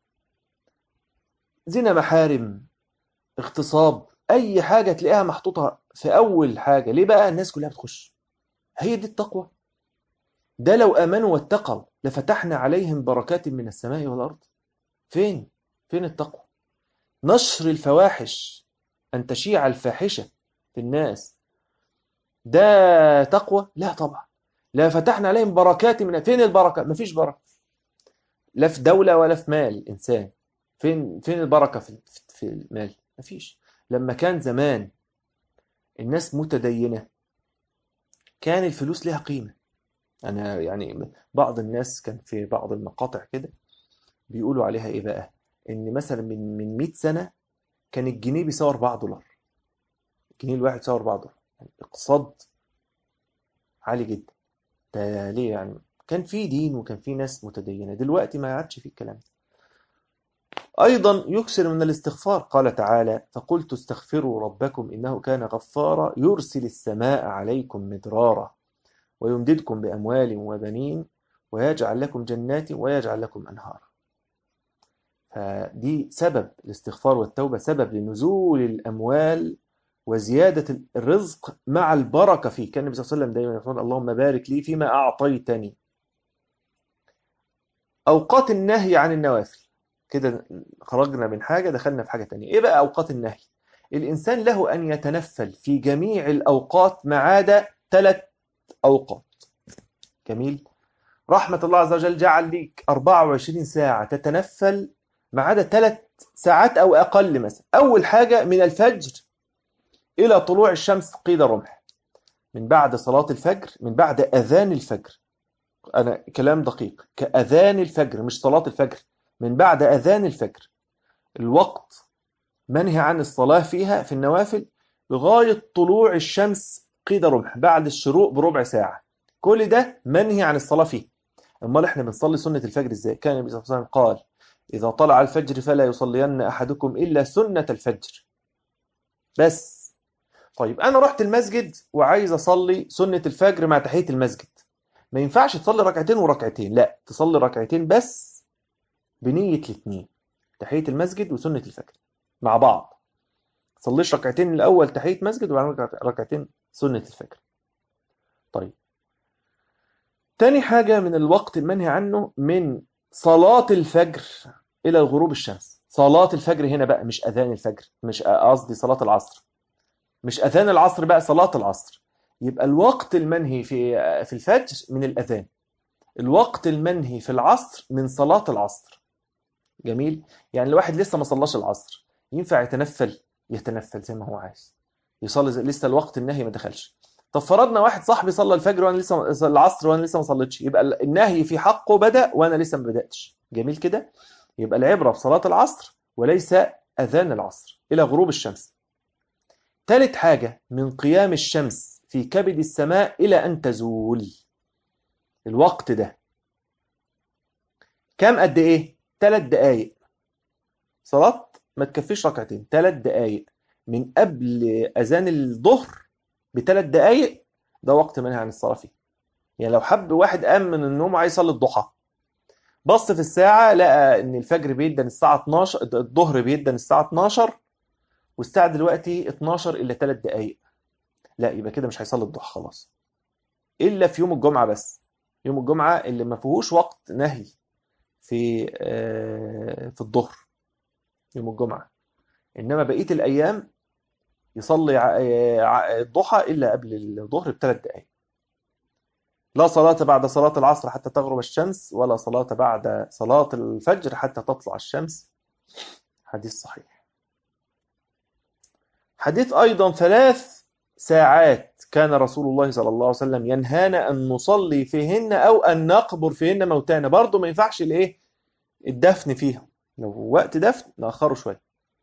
زنا محارم، اغتصاب، أي حاجة تلاقيها محطوطة في أول حاجة. ليه بقى؟ الناس كلها بتخش. هي دي التقوى. ده لو آمنوا واتقوا لفتحنا عليهم بركات من السماء والأرض. فين؟ فين التقوى؟ نشر الفواحش، أن تشيع الفاحشة في الناس، ده تقوى؟ لا طبعا. لا فتحنا عليهم بركات من، فين البركة؟ مفيش بركة، لا في دولة ولا في مال الإنسان. فين البركة في المال؟ مفيش. لما كان زمان الناس متدينة كان الفلوس لها قيمة. أنا يعني بعض الناس كان في بعض المقاطع كده بيقولوا عليها إيه بقى، إن مثلا من 100 سنة كان الجنيه بيساوي 4 دولار. الجنيه الواحد يساوي 4 دولار، يعني اقتصاد عالي جدا. ده ليه؟ يعني كان في دين وكان في ناس متدينة. دلوقتي ما عادش في الكلام ده. أيضا يكثر من الاستغفار. قال تعالى: فقلت استغفروا ربكم إنه كان غفارا يرسل السماء عليكم مدرارا ويمددكم بأموال وبنين ويجعل لكم جنات ويجعل لكم أنهارا. فدي سبب الاستغفار والتوبة، سبب لنزول الأموال وزيادة الرزق مع البركة فيه. كان النبي صلى الله عليه وسلم دائما يقول: اللهم بارك لي فيما أعطيتني. أوقات النهي عن النوافل. كده خرجنا من حاجة دخلنا في حاجة تانية. إيه بقى أوقات النهي؟ الإنسان له أن يتنفل في جميع الأوقات ما عدا 3 أوقات. جميل. رحمة الله عز وجل جعل ليك 24 ساعة تتنفل ما عدا 3 ساعات أو أقل. مثلا أول حاجة من الفجر إلى طلوع الشمس قيد رمح، من بعد صلاة الفجر، من بعد أذان الفجر. أنا كلام دقيق، كأذان الفجر مش صلاة الفجر، من بعد أذان الفجر. الوقت منهي عن الصلاة فيها في النوافل لغاية طلوع الشمس قيد رمح، بعد الشروق بربع ساعة. كل ده منهي عن الصلاة فيه. امال احنا بنصلي سنة الفجر ازاي؟ كان النبي صلى الله عليه وسلم قال: إذا طلع الفجر فلا يصلين أحدكم إلا سنة الفجر. بس طيب أنا رحت المسجد وعايز أصلي سنة الفجر مع تحية المسجد. ما ينفعش تصلي ركعتين وركعتين، لا، تصلي ركعتين بس بنية الاثنين، تحية المسجد وسنة الفجر مع بعض. تصليش ركعتين الأول تحية مسجد وبعدين ركعتين سنة الفجر. طيب، تاني حاجة من الوقت المنهي عنه من صلاة الفجر إلى غروب الشمس. صلاة الفجر هنا بقى مش أذان الفجر، مش قصدي صلاة العصر، مش أذان العصر بقى، صلاة العصر. يبقى الوقت المنهي في الفجر من الأذان، الوقت المنهي في العصر من صلاة العصر. جميل. يعني الواحد لسه ما صلاش العصر ينفع يتنفل؟ يتنفل زي ما هو عايز، يصلي لسه الوقت النهي ما دخلش. طب فرضنا واحد صاحبي صلى الفجر وانا لسه العصر وانا لسه ما صليتش، يبقى النهي في حقه بدأ وانا لسه ما بدأتش. جميل كده. يبقى العبرة بصلاة العصر وليس أذان العصر إلى غروب الشمس. ثالث حاجة من قيام الشمس في كبد السماء إلى أن تزول. الوقت ده كام؟ قد إيه؟ 3 دقايق. صلاة ما تكفيش ركعتين، 3 دقايق من قبل أذان الظهر ب3 دقايق، ده وقت منهي عن الصلاة فيه. يعني لو حب واحد قام من النوم وعايز يصلي الضحى، بص في الساعة لقى إن الفجر بيدن الساعة 12، الظهر بيدن الساعة 12، والساعة دلوقتي 12 إلا 3 دقايق، لا، يبقى كده مش هيصلي الضحى خلاص. إلا في يوم الجمعة بس، يوم الجمعة اللي ما فيهوش وقت نهي في الظهر، يوم الجمعة. إنما بقية الأيام يصلي الضحى إلا قبل الظهر ب3 دقايق. لا صلاة بعد صلاة العصر حتى تغرب الشمس، ولا صلاة بعد صلاة الفجر حتى تطلع الشمس. حديث صحيح. حديث أيضا 3 ساعات كان رسول الله صلى الله عليه وسلم ينهانا أن نصلي فيهن أو أن نقبر فيهن موتانا. برضو ما ينفعش الإيه؟ الدفن فيها. لو وقت دفن نأخره شوية.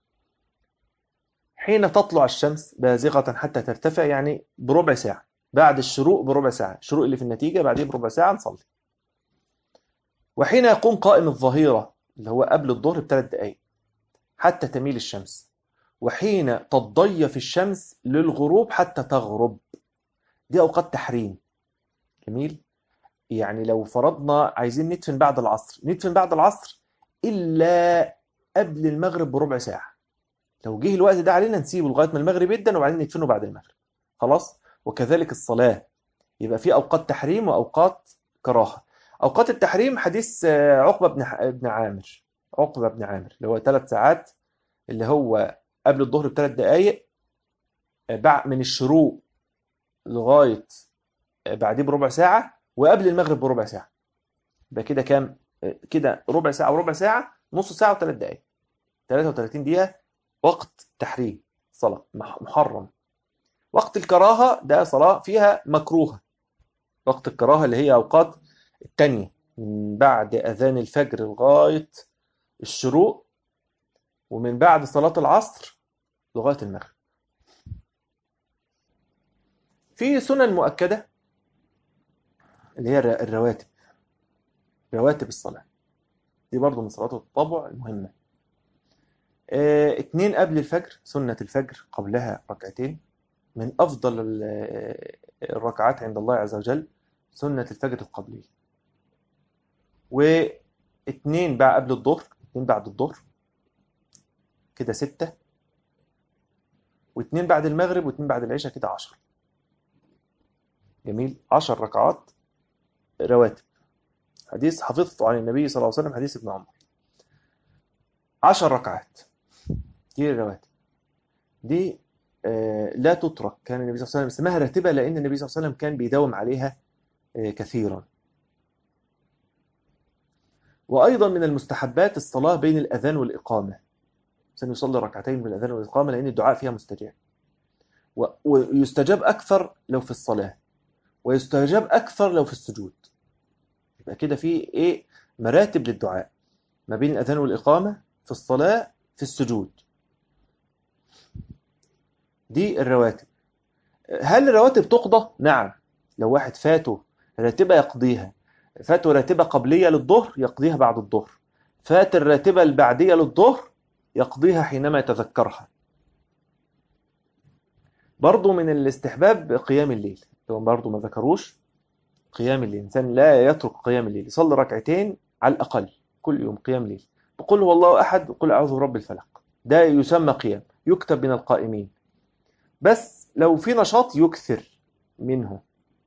حين تطلع الشمس بازغة حتى ترتفع، يعني بربع ساعة بعد الشروق، بربع ساعة الشروق اللي في النتيجة بعدين بربع ساعة نصلي. وحين يقوم قائم الظهيرة اللي هو قبل الظهر ب3 دقايق حتى تميل الشمس. وحين تضيف الشمس للغروب حتى تغرب. دي أوقات تحريم. جميل. يعني لو فرضنا عايزين ندفن بعد العصر، ندفن بعد العصر إلا قبل المغرب بربع ساعة. لو جه الوقت ده علينا نسيبه لغاية ما المغرب يدن وبعدين ندفنه بعد المغرب خلاص. وكذلك الصلاة، يبقى في أوقات تحريم وأوقات كراهة. أوقات التحريم حديث عقبة بن عامر، عقبة بن عامر اللي هو 3 ساعات، اللي هو قبل الظهر ب3 دقايق، من الشروق لغاية بعديه بربع ساعة، وقبل المغرب بربع ساعة. يبقى كده كام؟ كده ربع ساعة وربع ساعة، نص ساعة و3 دقايق، 33 دقيقة وقت تحريم صلاة محرم. وقت الكراهة ده صلاة فيها مكروهة. وقت الكراهة اللي هي أوقات التانية من بعد أذان الفجر لغاية الشروق، ومن بعد صلاة العصر لغاية المغرب. في سنن مؤكدة اللي هي الرواتب، رواتب الصلاة دي برضو من صلاة التطوع المهمة. 2 قبل الفجر، سنة الفجر قبلها ركعتين، من أفضل الركعات عند الله عز وجل سنة الفجر القبلية. 2 بقى قبل الظهر، 2 بعد الظهر كده 6، و2 بعد المغرب، و2 بعد العشاء كده 10. جميل، 10 ركعات رواتب. حديث حفظته عن النبي صلى الله عليه وسلم، حديث ابن عمر. 10 ركعات دي الرواتب دي. لا تترك. كان النبي صلى الله عليه وسلم اسمها راتبة لأن النبي صلى الله عليه وسلم كان بيداوم عليها كثيرا. وأيضا من المستحبات الصلاة بين الأذان والإقامة، عشان يصلي ركعتين بين الأذان والإقامة لأن الدعاء فيها مستجاب، ويستجاب أكثر لو في الصلاة، ويستجاب أكثر لو في السجود. يبقى كده في إيه؟ مراتب للدعاء ما بين الأذان والإقامة، في الصلاة، في السجود. دي الرواتب. هل الرواتب تقضى؟ نعم. لو واحد فاته راتبة يقضيها، فاته راتبة قبلية للظهر يقضيها بعد الظهر، فات الراتبة البعدية للظهر يقضيها حينما يتذكرها. برضو من الاستحباب قيام الليل، لو برضو ما ذكروش قيام الليل. الإنسان لا يترك قيام الليل، يصلي ركعتين على الأقل كل يوم قيام ليل، بقول هو الله أحد وقل أعوذ برب الفلق. ده يسمى قيام، يكتب من القائمين. بس لو في نشاط يكثر منه.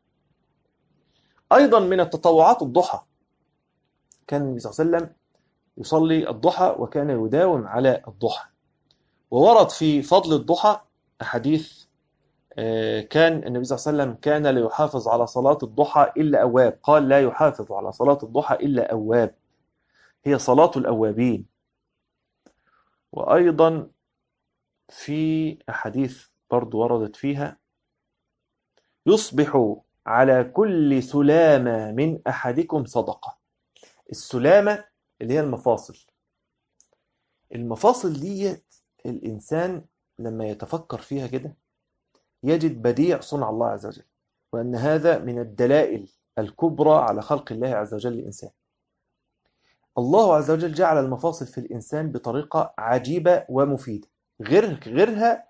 أيضا من التطوعات الضحى، كان النبي صلى الله عليه وسلم يصلي الضحى وكان يداوم على الضحى. وورد في فضل الضحى أحاديث. كان النبي صلى الله عليه وسلم كان لا يحافظ على صلاة الضحى إلا أواب، قال لا يحافظ على صلاة الضحى إلا أواب، هي صلاة الأوابين. وأيضا في أحاديث برضو وردت فيها يصبح على كل سلامة من أحدكم صدقة. السلامة اللي هي المفاصل. المفاصل دي الإنسان لما يتفكر فيها كده يجد بديع صنع الله عز وجل، وأن هذا من الدلائل الكبرى على خلق الله عز وجل للإنسان. الله عز وجل جعل المفاصل في الإنسان بطريقة عجيبة ومفيدة. غيرها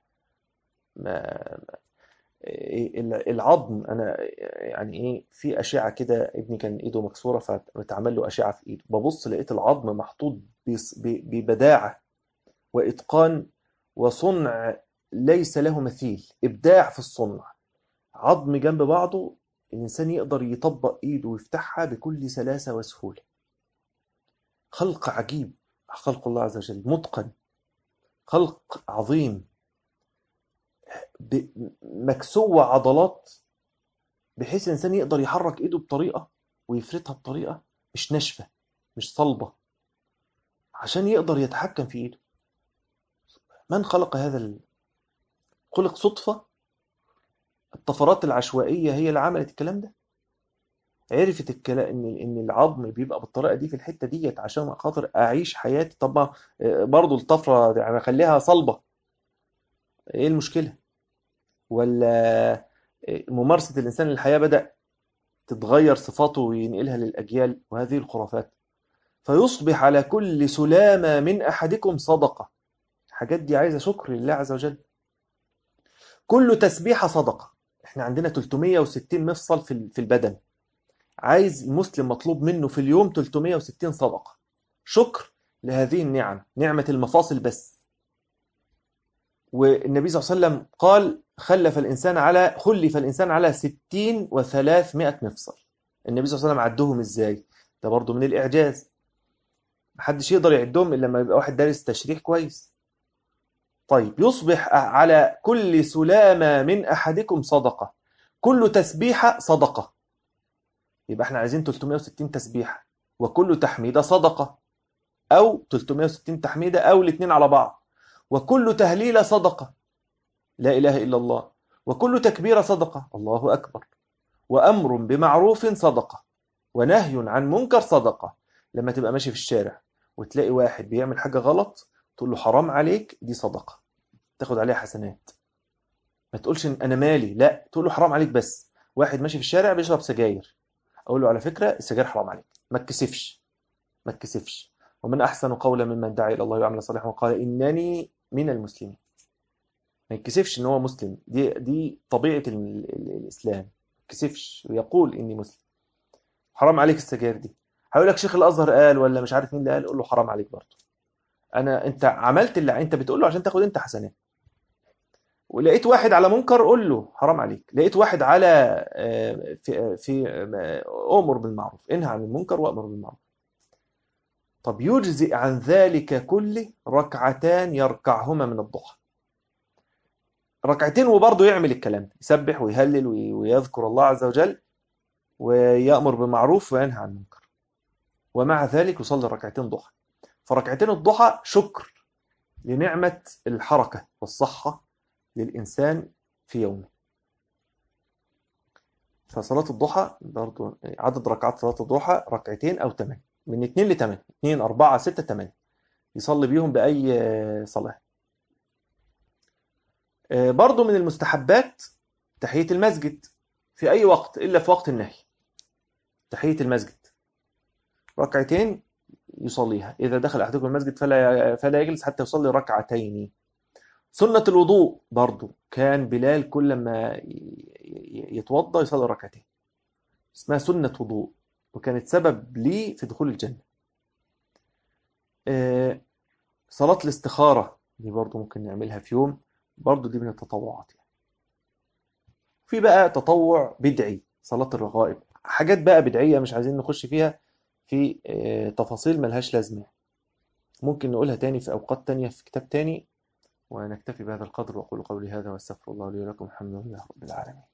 العظم. أنا يعني إيه، في أشعة كده، ابني كان إيده مكسورة فتعمل له أشعة في إيده، ببص لقيت العظم محطوط ببداعة وإتقان وصنع ليس له مثيل، إبداع في الصنع. عظم جنب بعضه الإنسان يقدر يطبق إيده ويفتحها بكل سلاسة وسهولة. خلق عجيب، خلق الله عز وجل متقن، خلق عظيم، مكسوة عضلات بحيث الإنسان يقدر يحرك إيده بطريقة ويفردها بطريقة مش ناشفة مش صلبة، عشان يقدر يتحكم في إيده. من خلق هذا؟ خلق صدفة؟ الطفرات العشوائية هي اللي عملت الكلام ده؟ عرفت الكلام ان العظم بيبقى بالطريقه دي في الحته ديت عشان خاطر اعيش حياتي. طب برضه الطفره يعني اخليها صلبه، ايه المشكله؟ ولا ممارسه الانسان للحياه بدا تتغير صفاته وينقلها للاجيال، وهذه الخرافات. فيصبح على كل سلامه من احدكم صدقه. الحاجات دي عايزه شكر لله عز وجل. كل تسبيحه صدقه. احنا عندنا 360 مفصل في البدن، عايز المسلم مطلوب منه في اليوم 360 صدقة شكر لهذه النعم، نعمة المفاصل بس. والنبي صلى الله عليه وسلم قال خلف الإنسان على 60 و300 مفصل. النبي صلى الله عليه وسلم عدهم إزاي؟ ده برضو من الإعجاز، محدش يقدر يعدهم إلا لما يبقى واحد دارس تشريح كويس. طيب، يصبح على كل سلامة من أحدكم صدقة، كل تسبيحة صدقة. يبقى احنا عايزين 360 تسبيحة، وكل تحميدة صدقة، أو 360 تحميدة أو الاثنين على بعض. وكل تهليلة صدقة، لا إله إلا الله، وكل تكبيرة صدقة، الله أكبر، وأمر بمعروف صدقة، ونهي عن منكر صدقة. لما تبقى ماشي في الشارع وتلاقي واحد بيعمل حاجة غلط، تقول له حرام عليك، دي صدقة، تاخد عليها حسنات. ما تقولش أنا مالي، لا، تقول له حرام عليك. بس واحد ماشي في الشارع بيشرب سجاير، أقول له على فكرة السجاير حرام عليك، ما تكسفش، ما تكسفش. ومن أحسن قولا ممن دعا إلى الله وعمل صالحا وقال إنني من المسلمين. ما يتكسفش إن هو مسلم، دي طبيعة الإسلام. ما يتكسفش ويقول إني مسلم. حرام عليك السجاير دي. هيقول لك شيخ الازهر قال ولا مش عارف مين اللي قال، قول له حرام عليك برضه. انت عملت اللي انت بتقول له عشان تاخد انت حسنات. ولقيت واحد على منكر، قول له حرام عليك. لقيت واحد على امر بالمعروف، انهى عن المنكر وامر بالمعروف. طب يجزئ عن ذلك كله ركعتان يركعهما من الضحى. ركعتين وبرضه يعمل الكلام ده، يسبح ويهلل ويذكر الله عز وجل ويأمر بالمعروف وينهى عن المنكر، ومع ذلك يصلي ركعتين ضحى. فركعتين الضحى شكر لنعمة الحركة والصحة للإنسان في يومه. فصلاة الضحى برضو عدد ركعات صلاة الضحى ركعتين أو 8، من 2 ل 8، 2 4 6 8، يصلي بيهم بأي صلاة. برضو من المستحبات تحية المسجد في أي وقت إلا في وقت النهي. تحية المسجد ركعتين يصليها، إذا دخل أحدكم المسجد فلا يجلس حتى يصلي ركعتين. سنة الوضوء برضو، كان بلال كل ما يتوضأ يصلي ركعتين، اسمها سنة وضوء، وكانت سبب لي في دخول الجنة. صلاة الاستخارة دي برضو ممكن نعملها في يوم، برضو دي من التطوعات يعني. في بقى تطوع بدعي، صلاة الرغائب، حاجات بقى بدعية مش عايزين نخش فيها في تفاصيل ملهاش لازمة، ممكن نقولها تاني في أوقات تانية في كتاب تاني. ونكتفي بهذا القدر، وأقول قولي هذا واستغفر الله لي ولكم، الحمد لله رب العالمين.